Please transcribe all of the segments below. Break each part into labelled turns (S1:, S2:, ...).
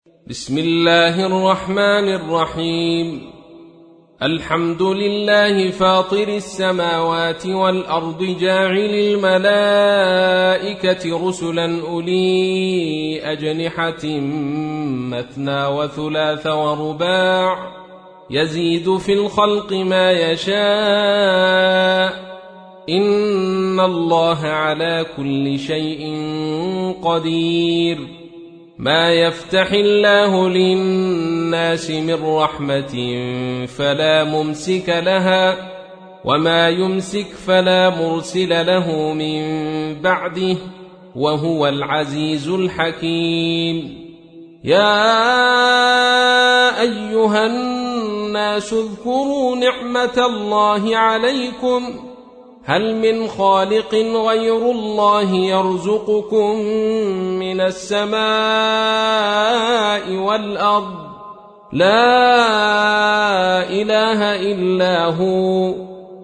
S1: بسم الله الرحمن الرحيم. الحمد لله فاطر السماوات والأرض جاعل الملائكة رسلا أولي أجنحة مثنى وثلاث ورباع يزيد في الخلق ما يشاء إن الله على كل شيء قدير. ما يفتح الله للناس من رحمة فلا ممسك لها وما يمسك فلا مرسل له من بعده وهو العزيز الحكيم. يا أيها الناس اذكروا نعمة الله عليكم هل من خالق غير الله يرزقكم من السماء والأرض لا إله إلا هو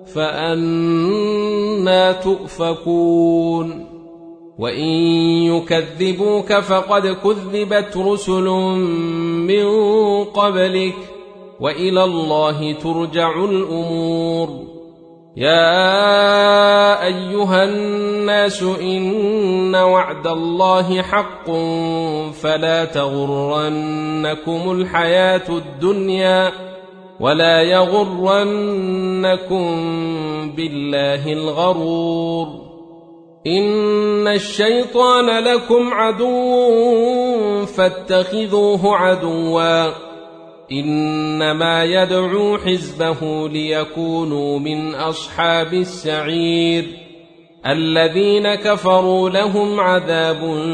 S1: فأنى تؤفكون. وإن يكذبوك فقد كذبت رسل من قبلك وإلى الله ترجع الأمور. يا أيها الناس إن وعد الله حق فلا تغرنكم الحياة الدنيا ولا يغرنكم بالله الغرور. إن الشيطان لكم عدو فاتخذوه عدوا إنما يدعو حزبه ليكونوا من أصحاب السعير. الذين كفروا لهم عذاب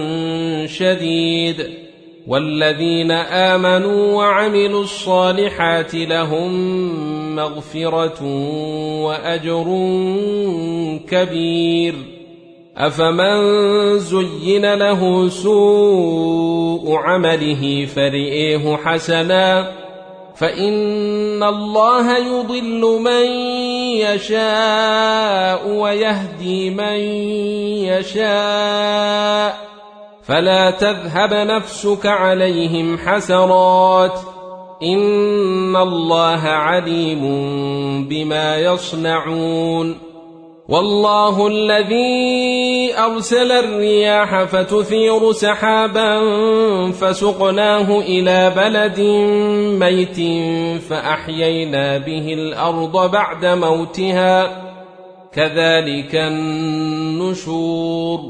S1: شديد والذين آمنوا وعملوا الصالحات لهم مغفرة وأجر كبير. أفمن زين له سوء عمله فرئيه حسنا فإن الله يضل من يشاء ويهدي من يشاء فلا تذهب نفسك عليهم حسرات إن الله عليم بما يصنعون. والله الذي أرسل الرياح فتثير سحابا فسقناه إلى بلد ميت فأحيينا به الأرض بعد موتها كذلك النشور.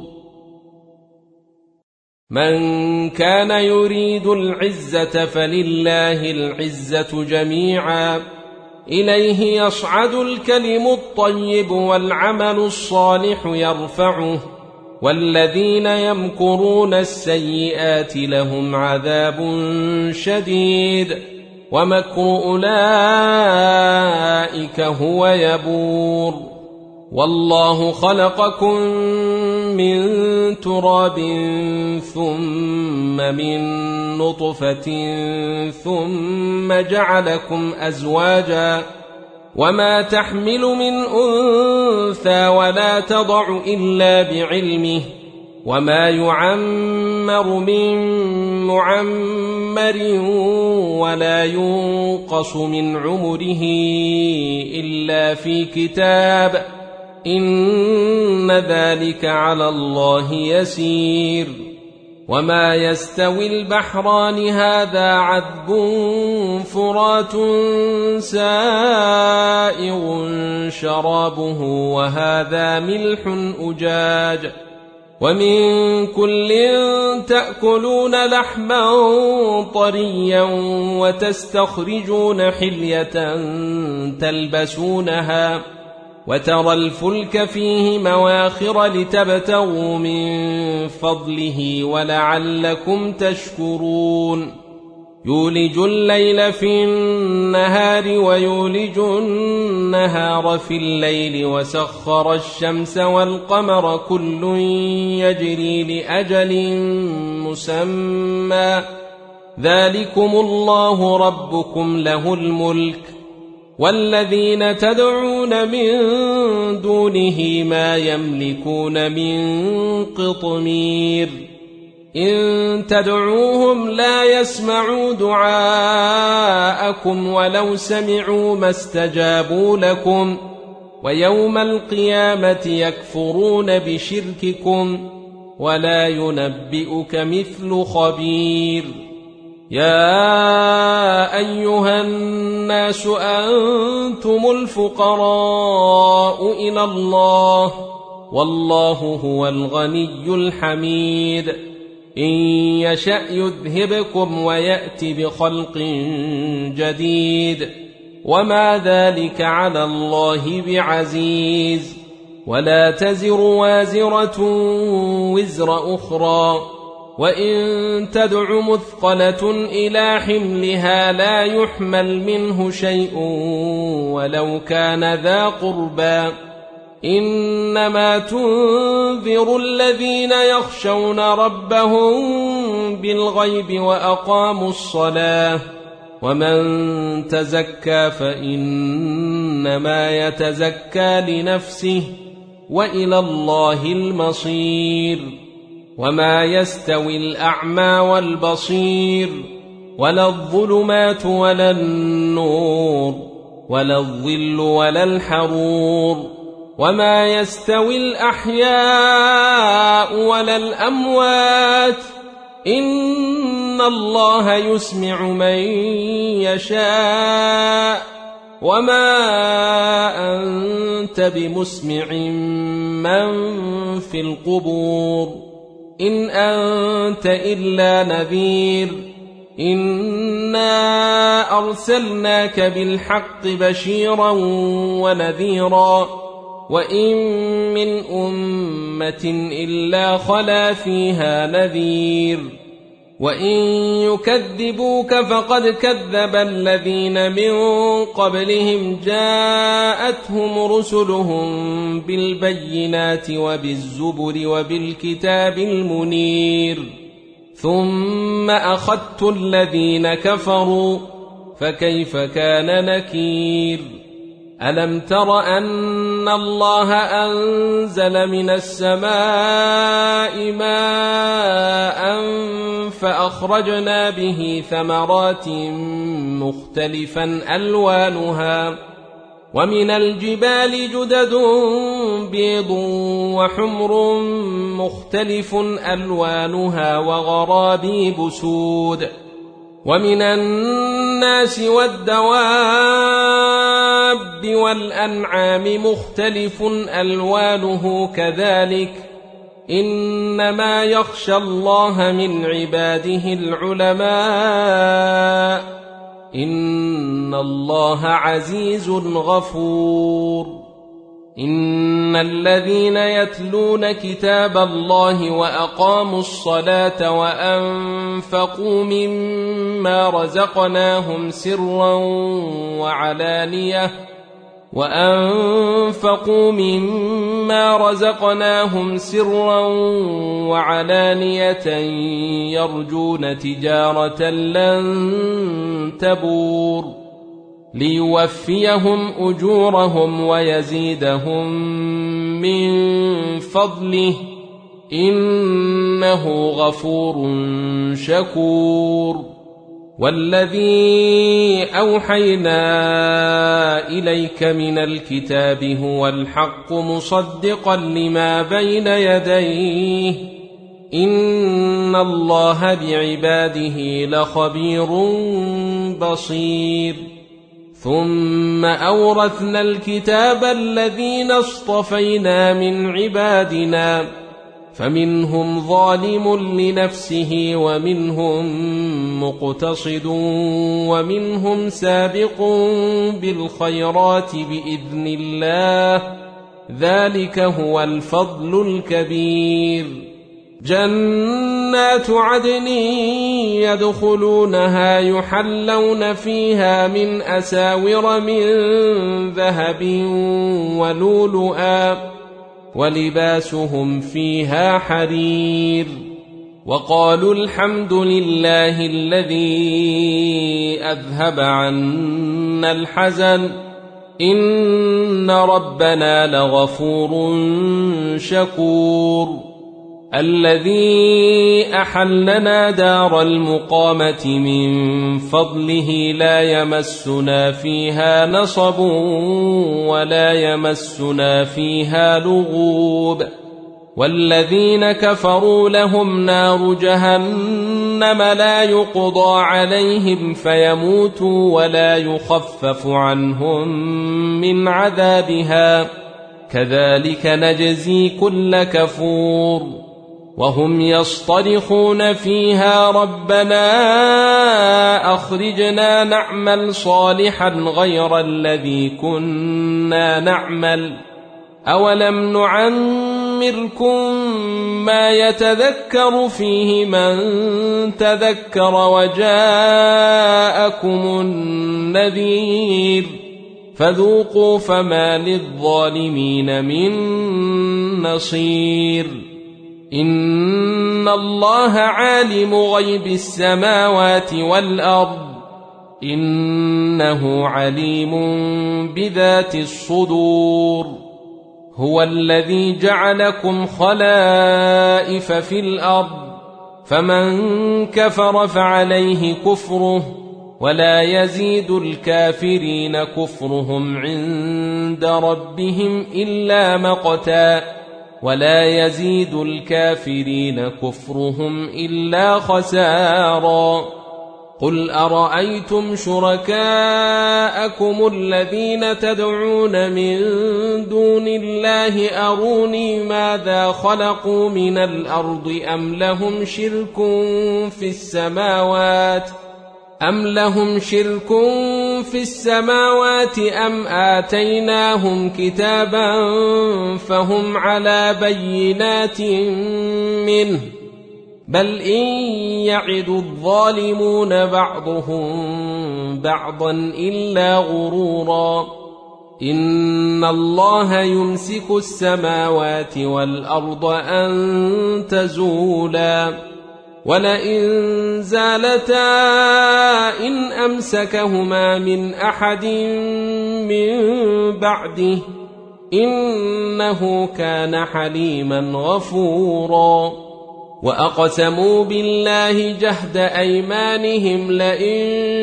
S1: من كان يريد العزة فلله العزة جميعا إليه يصعد الكلم الطيب والعمل الصالح يرفعه والذين يمكرون السيئات لهم عذاب شديد ومكر أولئك هو يبور. والله خلقكم من تراب ثم من نطفة ثم جعلكم أزواجا وما تحمل من أنثى ولا تضع إلا بعلمه وما يعمر من معمر ولا ينقص من عمره إلا في كتاب إن ذلك على الله يسير. وما يستوي البحران هذا عذب فرات سائغ شرابه وهذا ملح أجاج ومن كل تأكلون لحما طريا وتستخرجون حلية تلبسونها وترى الفلك فيه مواخر لتبتغوا من فضله ولعلكم تشكرون. يولج الليل في النهار ويولج النهار في الليل وسخر الشمس والقمر كل يجري لأجل مسمى ذلكم الله ربكم له الملك والذين تدعون من دونه ما يملكون من قطمير إن تدعوهم لا يسمعوا دعاءكم ولو سمعوا ما استجابوا لكم ويوم القيامة يكفرون بشرككم ولا ينبئك مثل خبير يا أيها الناس أنتم الفقراء إلى الله والله هو الغني الحميد إن يشأ يذهبكم ويأت بخلق جديد وما ذلك على الله بعزيز ولا تزر وازرة وزر أخرى وإن تدع مثقلة إلى حملها لا يحمل منه شيء ولو كان ذا قربى إنما تنذر الذين يخشون ربهم بالغيب وأقاموا الصلاة ومن تزكى فإنما يتزكى لنفسه وإلى الله المصير وما يستوي الأعمى والبصير ولا الظلمات ولا النور ولا الظل ولا الحرور وما يستوي الأحياء ولا الأموات إن الله يسمع من يشاء وما أنت بمسمع من في القبور إن أنت إلا نذير إنا أرسلناك بالحق بشيرا ونذيرا وإن من أمة إلا خلا فيها نذير وإن يكذبوك فقد كذب الذين من قبلهم جاءتهم رسلهم بالبينات وبالزبر وبالكتاب المنير ثم أخذت الذين كفروا فكيف كان نكير ألم تر أن الله أنزل من السماء ماء فأخرجنا به ثمرات مختلفا ألوانها ومن الجبال جدد بيض وحمر مختلف ألوانها وغرابيب سود ومن الناس والدواب والأنعام مختلف ألوانه كذلك إنما يخشى الله من عباده العلماء إن الله عزيز غفور إن الذين يتلون كتاب الله وأقاموا الصلاة وأنفقوا مما رزقناهم سرا وعلانية يرجون تجارة لن تبور ليوفيهم أجورهم ويزيدهم من فضله إنه غفور شكور والذي أوحينا إليك من الكتاب هو الحق مصدقا لما بين يديه إن الله بعباده لخبير بصير ثم أورثنا الكتاب الذين اصطفينا من عبادنا فمنهم ظالم لنفسه ومنهم مقتصد ومنهم سابق بالخيرات بإذن الله ذلك هو الفضل الكبير جنات عدن يدخلونها يحلون فيها من أساور من ذهب ولؤلؤا ولباسهم فيها حرير وقالوا الحمد لله الذي أذهب عنا الحزن إن ربنا لغفور شكور الذي أحلنا دار المقامة من فضله لا يمسنا فيها نصب ولا يمسنا فيها لغوب والذين كفروا لهم نار جهنم لا يقضى عليهم فيموتوا ولا يخفف عنهم من عذابها كذلك نجزي كل كفور وهم يصطرخون فيها ربنا أخرجنا نعمل صالحا غير الذي كنا نعمل أولم نعمركم ما يتذكر فيه من تذكر وجاءكم النذير فذوقوا فما للظالمين من نصير إن الله عالم غيب السماوات والأرض إنه عليم بذات الصدور هو الذي جعلكم خلائف في الأرض فمن كفر فعليه كفره ولا يزيد الكافرين كفرهم عند ربهم إلا مقتا ولا يزيد الكافرين كفرهم إلا خسارا قل أرأيتم شركاءكم الذين تدعون من دون الله أروني ماذا خلقوا من الأرض أم لهم شرك في السماوات أم آتيناهم كتابا فهم على بينات منه بل إن يعد الظالمون بعضهم بعضا إلا غرورا إن الله يمسك السماوات والأرض أن تزولا ولئن زالتا إن أمسكهما من أحد من بعده إنه كان حليما غفورا وأقسموا بالله جهد أيمانهم لئن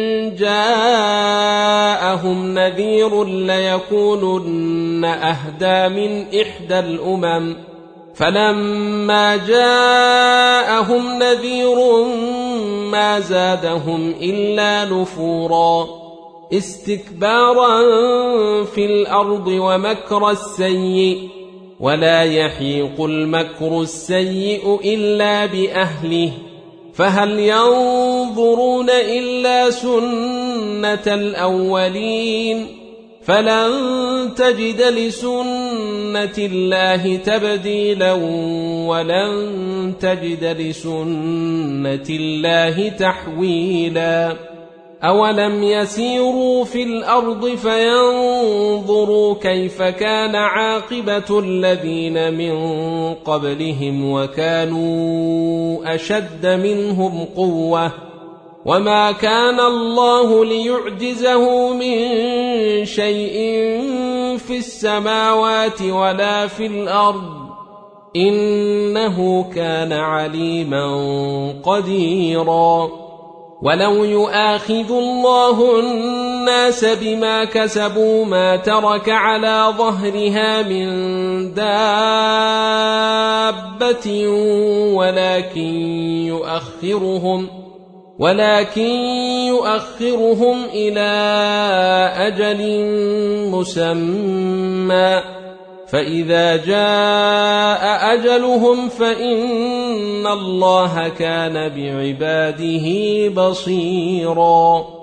S1: جاءهم نذير ليكونن أهدى من إحدى الأمم فلما جاءهم نذير ما زادهم إلا نفورا استكبارا في الأرض ومكر السيء ولا يحيق المكر السيء إلا بأهله فهل ينظرون إلا سنة الأولين فلن تجد لسنة الله تبديلا ولن تجد لسنة الله تحويلا أولم يسيروا في الأرض فينظروا كيف كان عاقبة الذين من قبلهم وكانوا أشد منهم قوة وما كان الله ليعجزه من شيء في السماوات ولا في الأرض إنه كان عليما قديرا ولو يؤاخذ الله الناس بما كسبوا ما ترك على ظهرها من دابة ولكن يؤخرهم إلى أجل مسمى فإذا جاء أجلهم فإن الله كان بعباده بصيرا